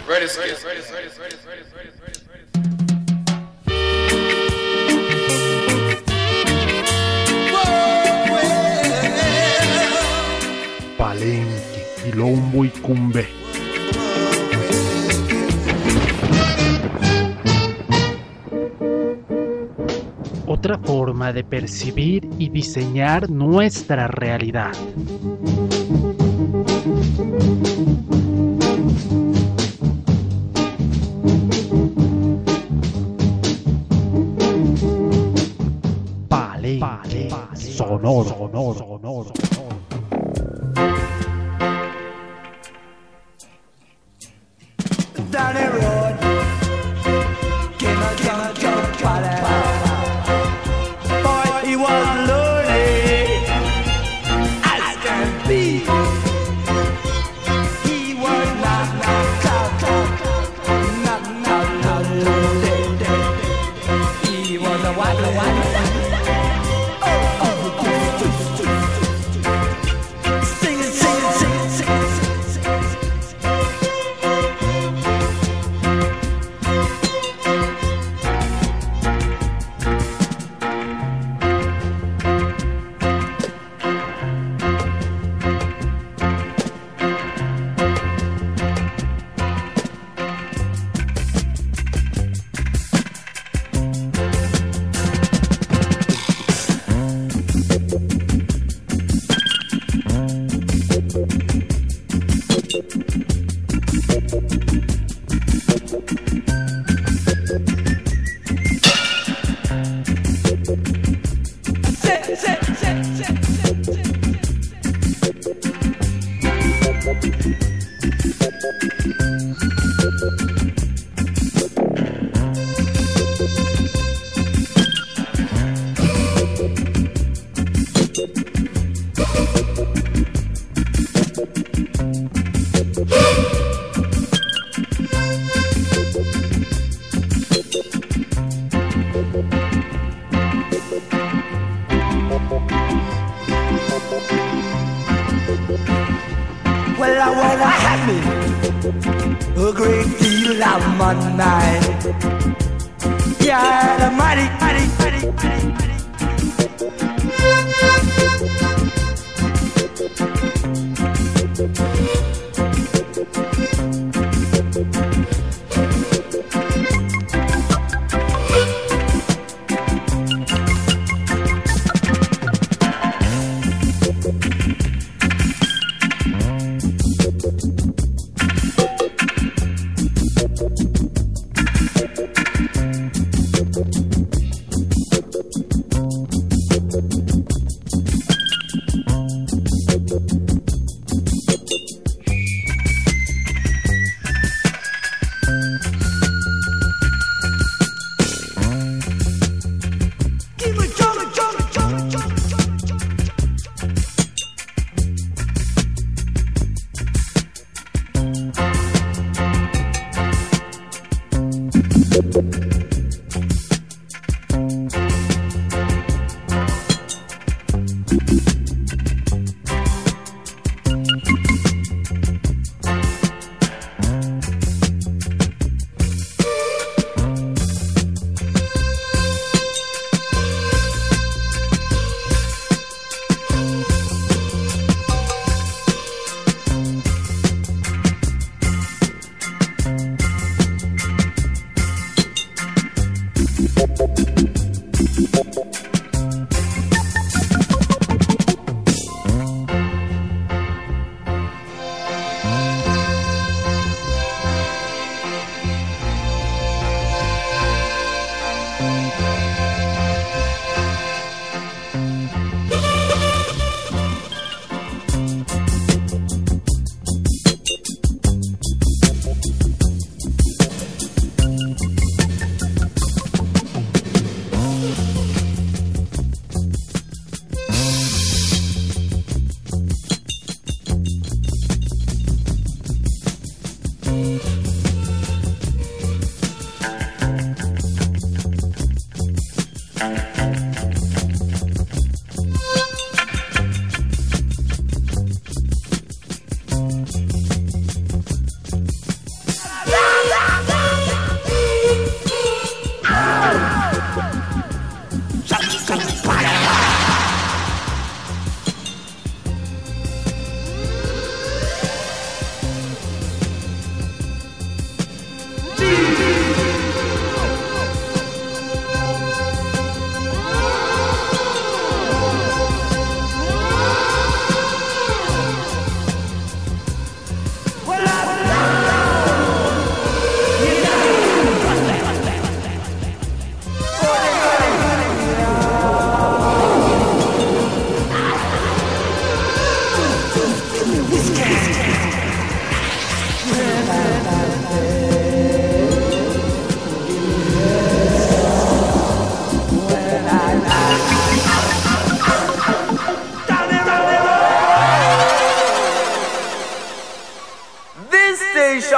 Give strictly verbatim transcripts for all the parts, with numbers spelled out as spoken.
Ready, ready, ready, ready, ready, ready, ready, ready, ready. Palenque, Quilombo y Cumbé. Otra forma de percibir y diseñar nuestra realidad. Palenque, sonoro, sonoro, sonoro, sonoro. Down the road, came a drunk, drunk fella. Boy, he was lonely as can be. He was not, not, not, not, not, not lonely. He was a white, a white, oh, oh, oh, sing it, sing it, sing it, sing it, sing it, sing it. Well, I wanna have me a great deal of money. Yeah, the money, money, money, money, money.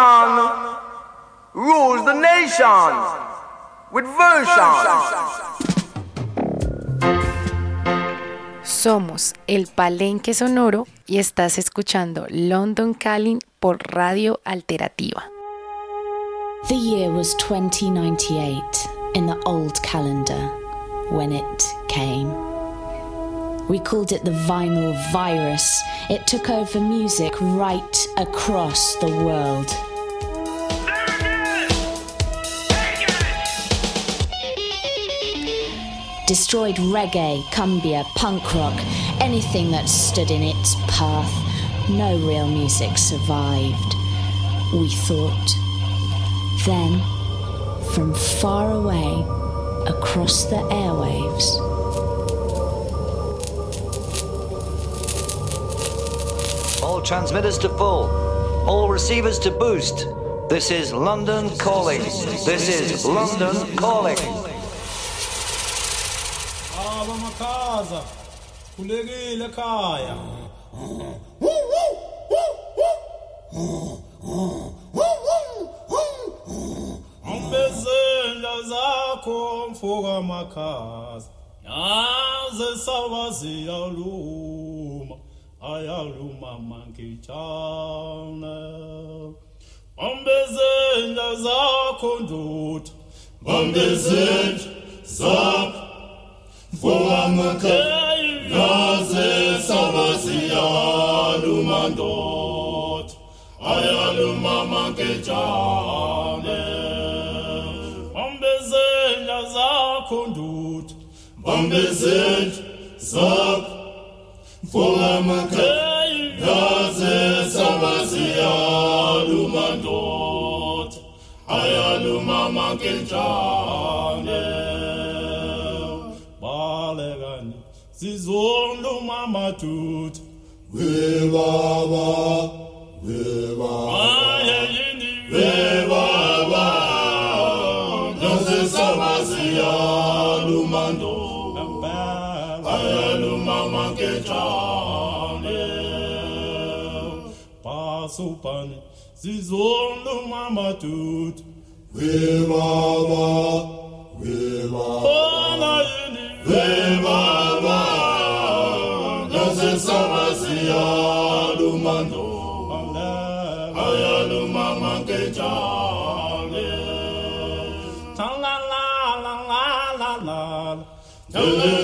generation rules the nation with version. Somos el Palenque Sonoro y estás escuchando London Calling por Radio Alternativa. The year was twenty ninety-eight in the old calendar when it came. We called it the vinyl virus. It took over music right across the world. Destroyed reggae, cumbia, punk rock, anything that stood in its path. No real music survived, we thought. Then, from far away, across the airwaves, all transmitters to full, all receivers to boost. This is London Calling. This is London Calling. Makaza, kulegile kaya. Ambezenja zakho mfoka makaza. Yaze sawazi yaluma, ayaluma mankichana. Ambezenja zakho ndoda, ambezenja zakho for Maka, Yaze Savasiya Lumandot, Ayaluma Mankejane, Bambezen Yazakundut, Bambezen Zak, for Maka, Yaze Savasiya Lumandot, Ayaluma Mankejane. Zizondo mama tut we baba we baba we baba doze samazia lumando ayalu mama kechane pasupani zizondo mama tut we baba we baba we baba doze samazia lumando ayalu mama kechane ta la la la la la la la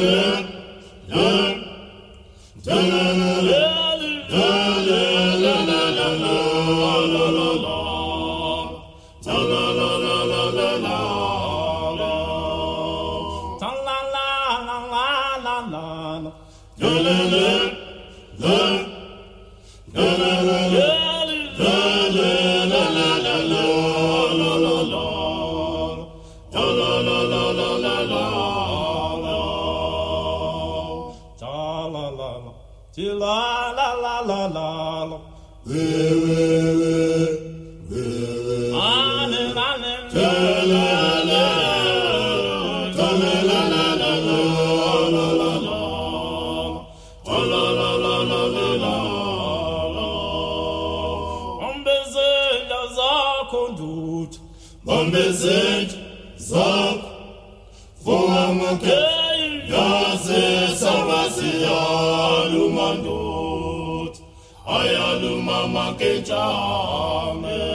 Bambezet zak Voamake Yaze Savazia Lumandot Ayaluma Makechame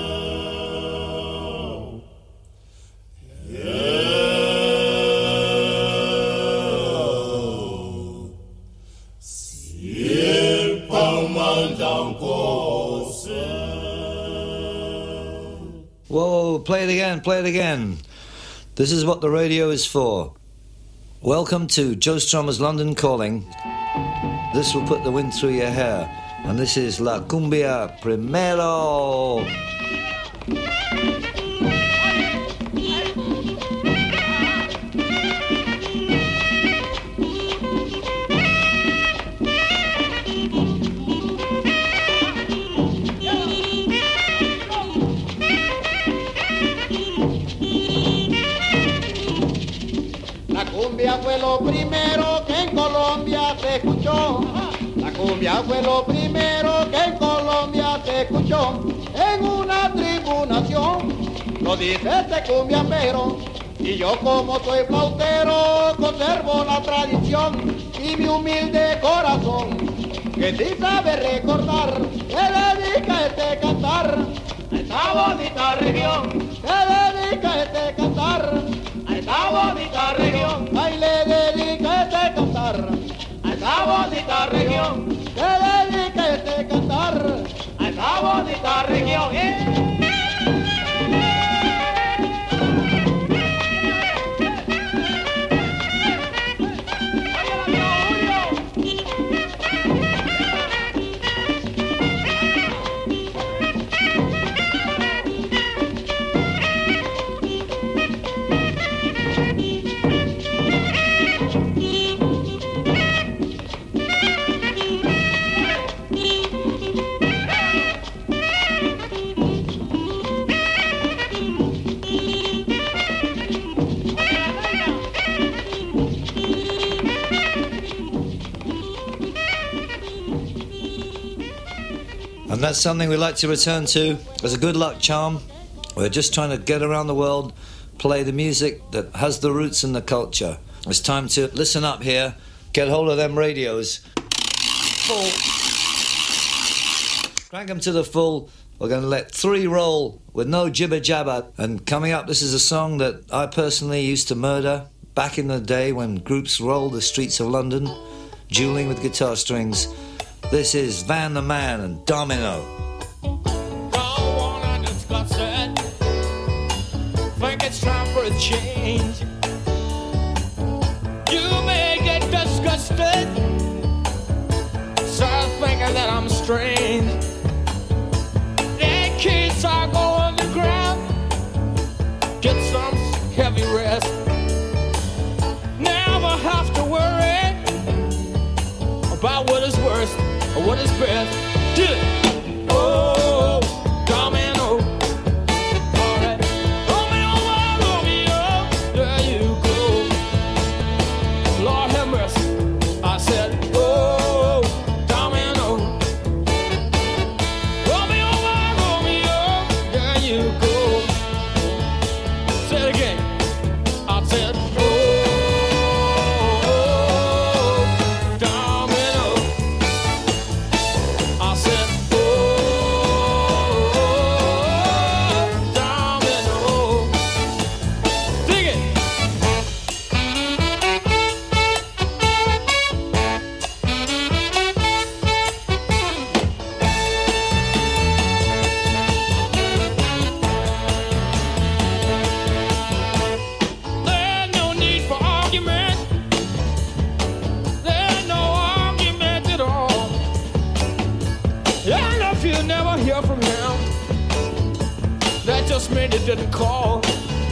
Sir Pamandankose. Whoa, play it again, play it again. This is what the radio is for. Welcome to Joe Strummer's London Calling. This will put the wind through your hair. And this is La Cumbia Primero. Fue lo primero que en Colombia se escuchó. La Cumbia fue lo primero que en Colombia se escuchó en una tribunación. Lo dice este cumbiambero y yo como soy flautero conservo la tradición y mi humilde corazón que sí sabe recordar que dedica este cantar a esta bonita región, que dedica este cantar a esta bonita región, ay le dedica este cantar a esta bonita región, que dedica este cantar a esta bonita región. ¡Eh! And that's something we like to return to as a good luck charm. We're just trying to get around the world, play the music that has the roots and the culture. It's time to listen up here, get hold of them radios. Full. Crank them to the full. We're going to let three roll with no jibber jabber. And coming up, this is a song that I personally used to murder back in the day when groups rolled the streets of London, dueling with guitar strings. This is Van the Man and Domino. Don't wanna discuss it. Think it's time for a change. You may get disgusted, start thinking that I'm strange. The kids are going to ground, get some heavy rest. Never have to worry about what is worst or what is best. Do it. Oh, domino. All right. Romeo, Romeo, there you go. Lord have mercy. I said, oh, domino. Romeo, Romeo, there you go. Say it again. I said, maybe they didn't call.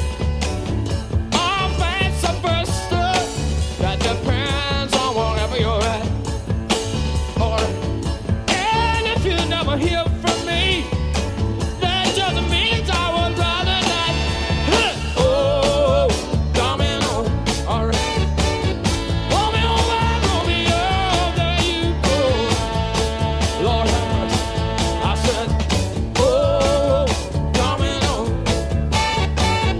Oh, vice versa. That depends on wherever you're at. Or, and if you never hear from me, that doesn't mean I won't bother that. Huh. Oh, domino. All right. Romeo, Romeo, there you go. Lord have mercy. I said, oh, domino.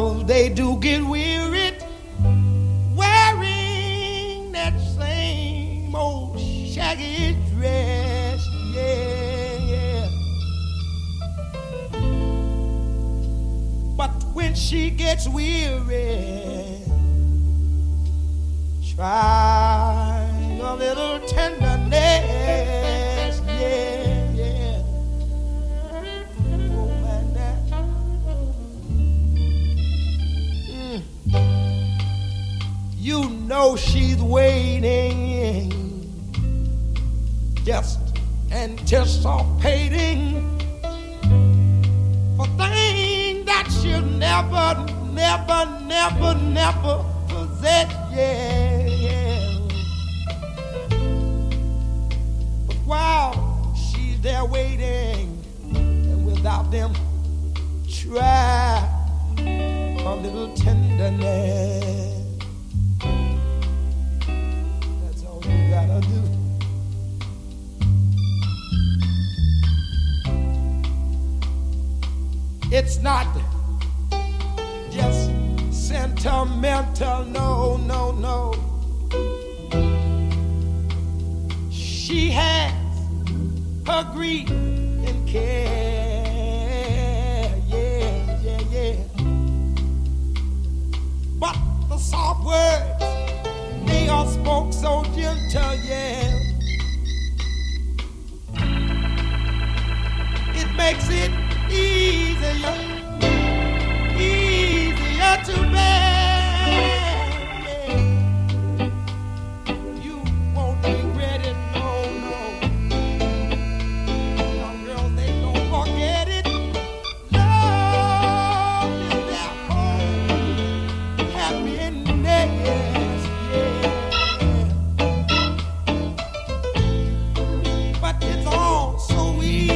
girls, they do get weary wearing that same old shaggy dress. Yeah, yeah. But when she gets weary, try a little tenderness. Yeah, yeah. Oh, man, that. Mm. You know she's waiting, just anticipating for things that she'll never, never, never, never possess. Yeah, yeah. But while she's there waiting, and without them, try a little tenderness. That's all you gotta do. It's not just sentimental, no, no, no. She has her grief and care, yeah, yeah, yeah. But the soft words, they are spoke so gentle, yeah. It makes it easier, easier to bear. Yeah. You won't regret it, no, no. Young girls, they don't forget it. Love is their home, happiness, yeah. But it's all so easy.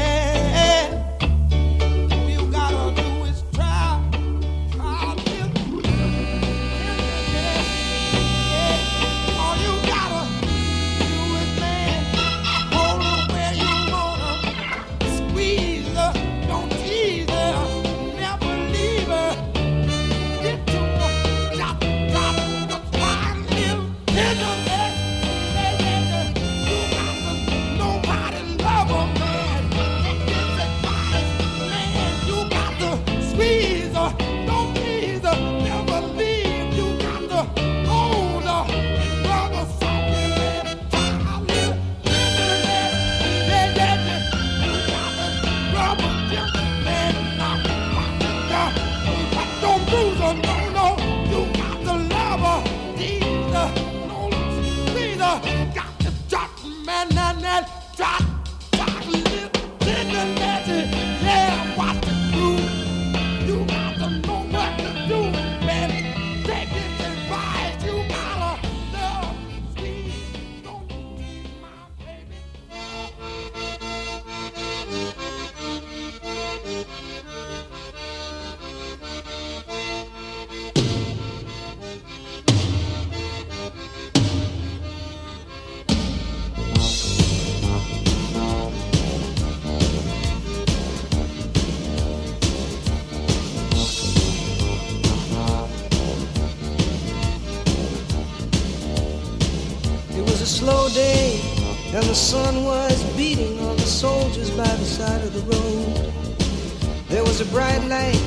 Slow day, and the sun was beating on the soldiers by the side of the road. There was a bright light,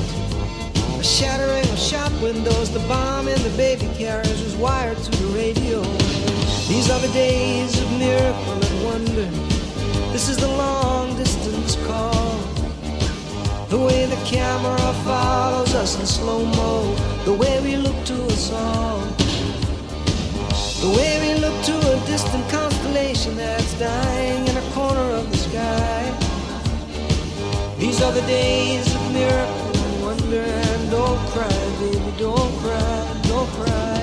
a shattering of shop windows. The bomb in the baby carriage was wired to the radio. These are the days of miracle and wonder. This is the long distance call. The way the camera follows us in slow-mo, the way we look to us all. The way we look to a distant constellation that's dying in a corner of the sky. These are the days of miracle and wonder. And don't cry, baby, don't cry, don't cry.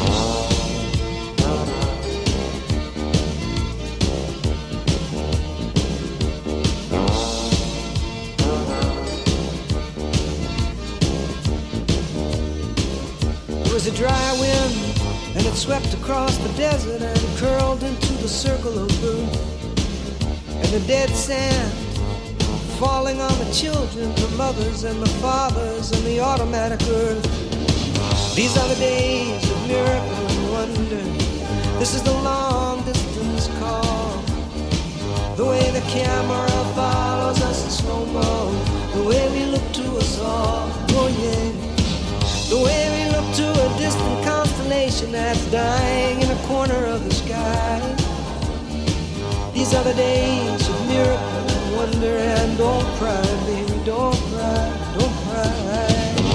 There was a dry wind, and it swept across the desert and curled into the circle of blue. And the dead sand falling on the children, the mothers and the fathers and the automatic earth. These are the days of miracle and wonder. This is the long distance call. The way the camera follows us in slow-mo. The way we look to us all, oh yeah. The way we look to a distant constellation that's dying in a corner of the sky. These are the days of miracle and wonder. And don't cry, baby, don't cry, don't cry.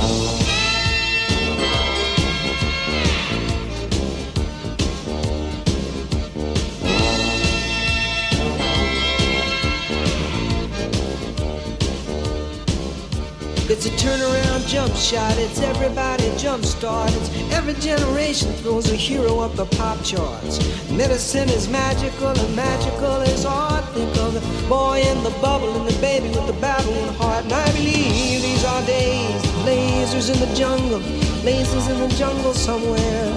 It's a turnaround jump shot, it's everybody jump start. It's every generation throws a hero up the pop charts. Medicine is magical and magical is art. Think of the boy in the bubble and the baby with the babbling heart. And I believe these are days, lasers in the jungle, lasers in the jungle somewhere.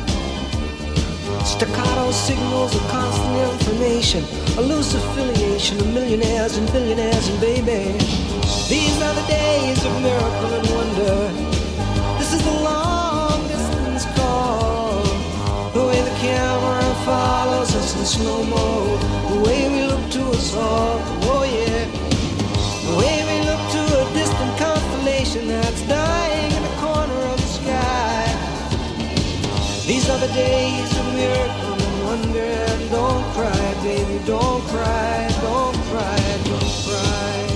Staccato signals of constant information, a loose affiliation of millionaires and billionaires and baby. These are the days of miracle and wonder. This is the long distance call. The way the camera follows us in slow-mo. The way we look to us all, oh yeah. The way we look to a distant constellation that's dying in the corner of the sky. These are the days of miracle and wonder. And don't cry, baby, don't cry, don't cry, don't cry.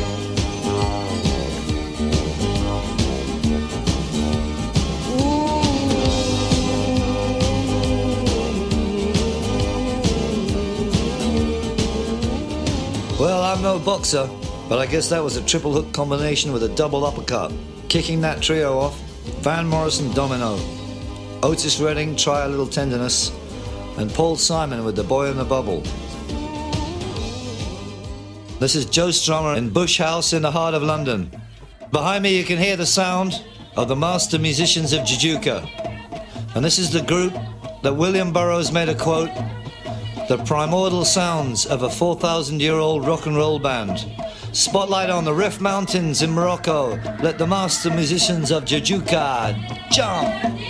Well, I'm no boxer, but I guess that was a triple hook combination with a double uppercut. Kicking that trio off, Van Morrison Domino, Otis Redding Try a Little Tenderness, and Paul Simon with The Boy in the Bubble. This is Joe Strummer in Bush House in the heart of London. Behind me you can hear the sound of the master musicians of Jajouka. And this is the group that William Burroughs made a quote, the primordial sounds of a four thousand year old rock and roll band. Spotlight on the Rif Mountains in Morocco. Let the master musicians of Jajouka jump.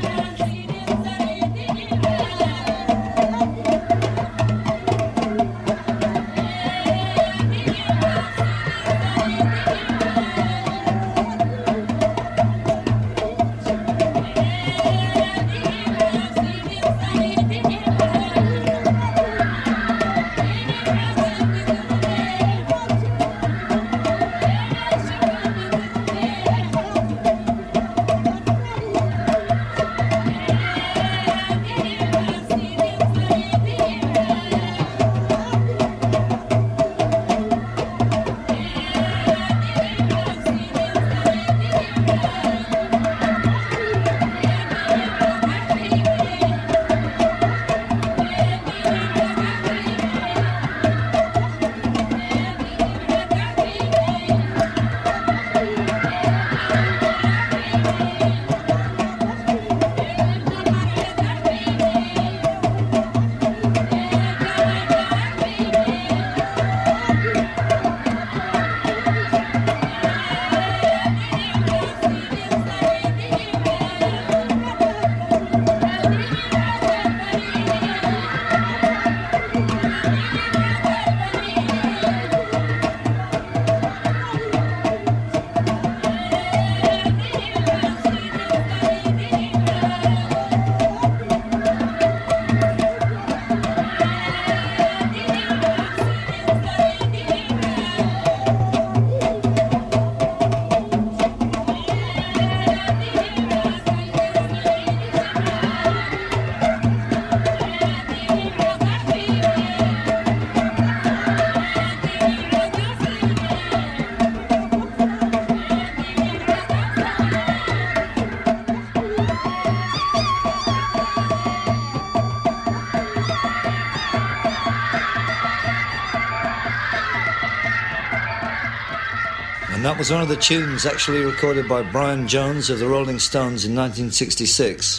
That was one of the tunes actually recorded by Brian Jones of the Rolling Stones in nineteen sixty-six.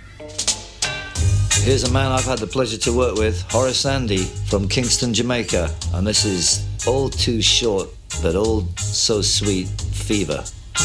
Here's a man I've had the pleasure to work with, Horace Andy from Kingston, Jamaica, and this is All Too Short. but all so sweet, Fever.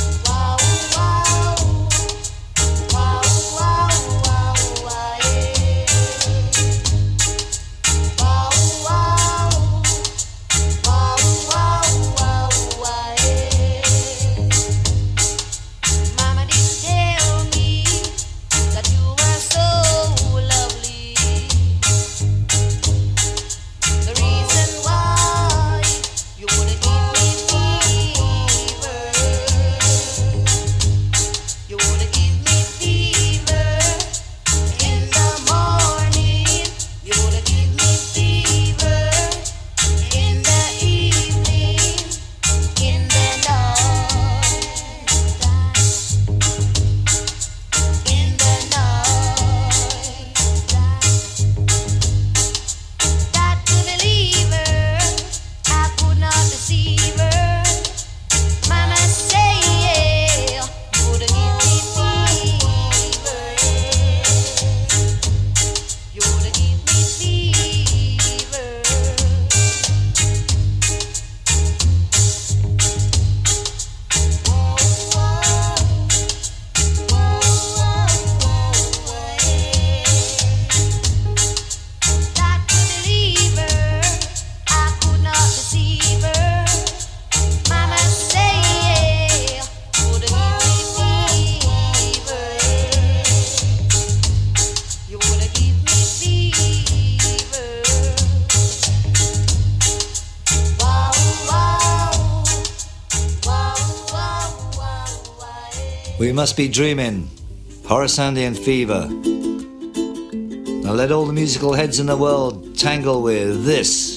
We must be dreaming. Horace Andy and Fever. Now let all the musical heads in the world tangle with this.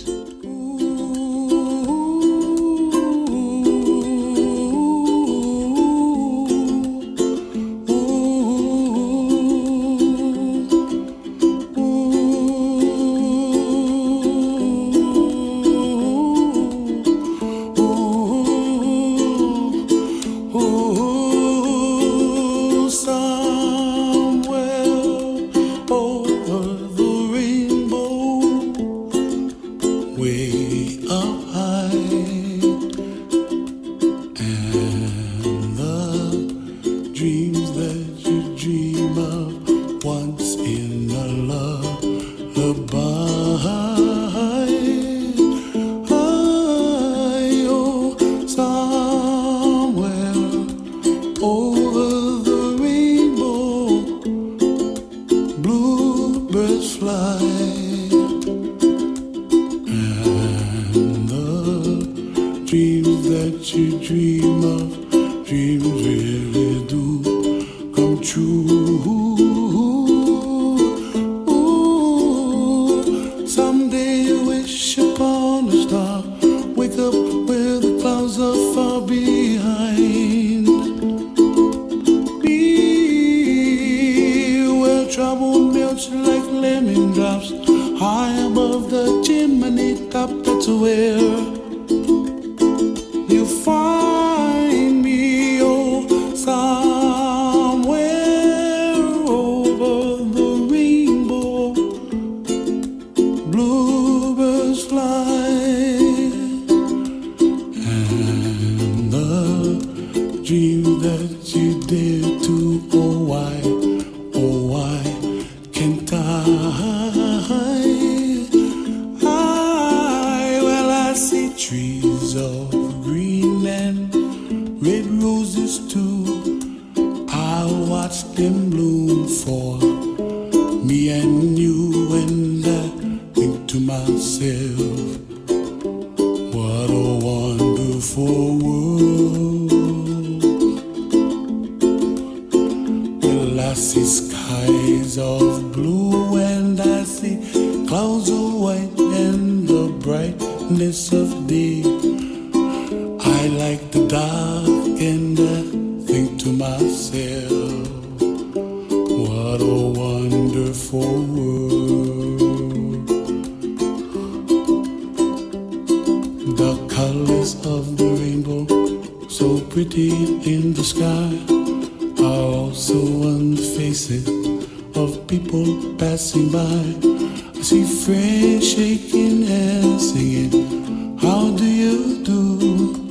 Passing by, I see friends shaking hands, singing, how do you do?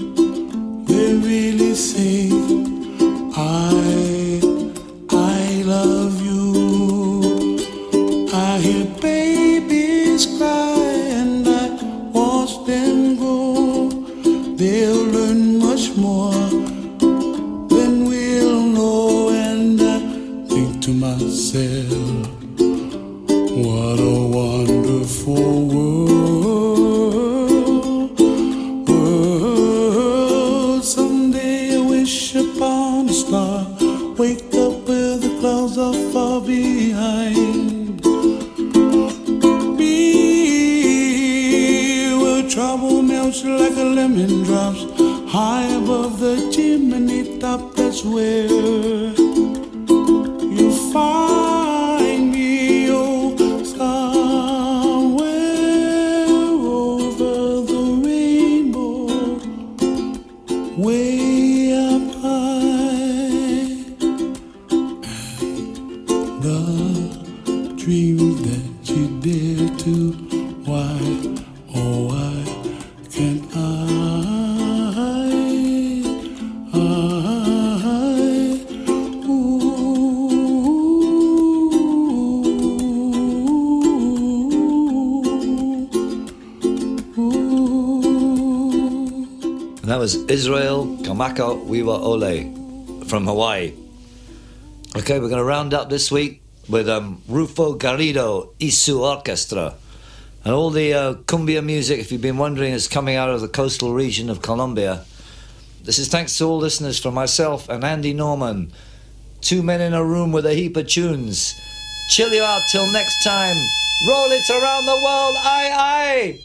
to myself, what a wonderful world, world. Someday I wish upon a star, wake up where the clouds are far behind. Be where trouble melts like a lemon drops, high above the chimney top. That's where you find me, oh, somewhere over the rainbow, way up high. And the dreams that you dare to, why, oh, why can't I? And that was Israel Kamaka Wiwa Ole from Hawaii. Okay, we're going to round up this week with um, Rufo Garrido Isu Orchestra. And all the uh, cumbia music, if you've been wondering, is coming out of the coastal region of Colombia. This is thanks to all listeners, from myself and Andy Norman. Two men in a room with a heap of tunes. Chill you out till next time. Roll it around the world, aye aye!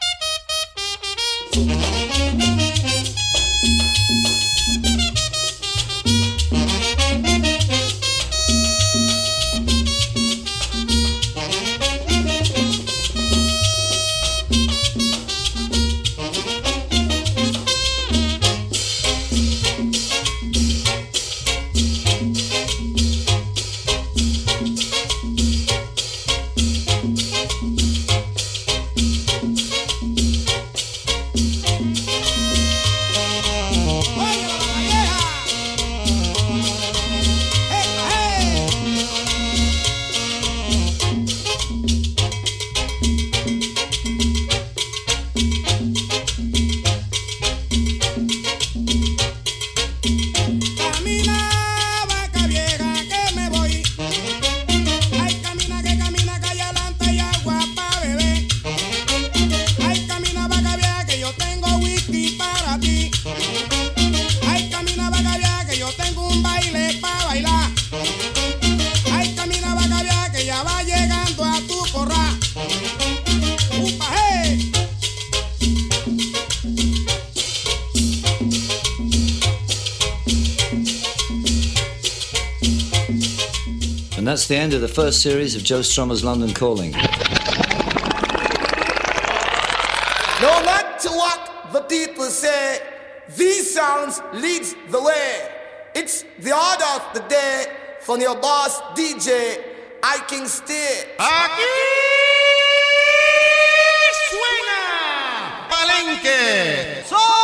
And that's the end of the first series of Joe Strummer's London Calling. No matter what the people say, these sounds leads the way. It's the order of the day from your boss D J, I King Stay. Aquí suena Palenque Sonoro.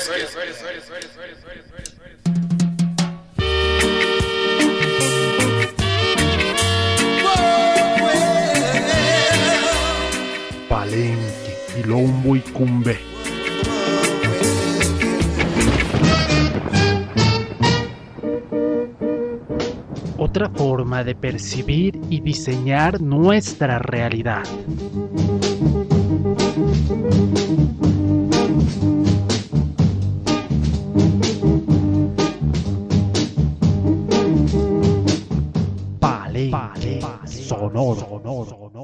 Palenque, quilombo y cumbé. Otra forma de percibir y diseñar nuestra realidad. Palenque, sonoro, sonoro, sonoro.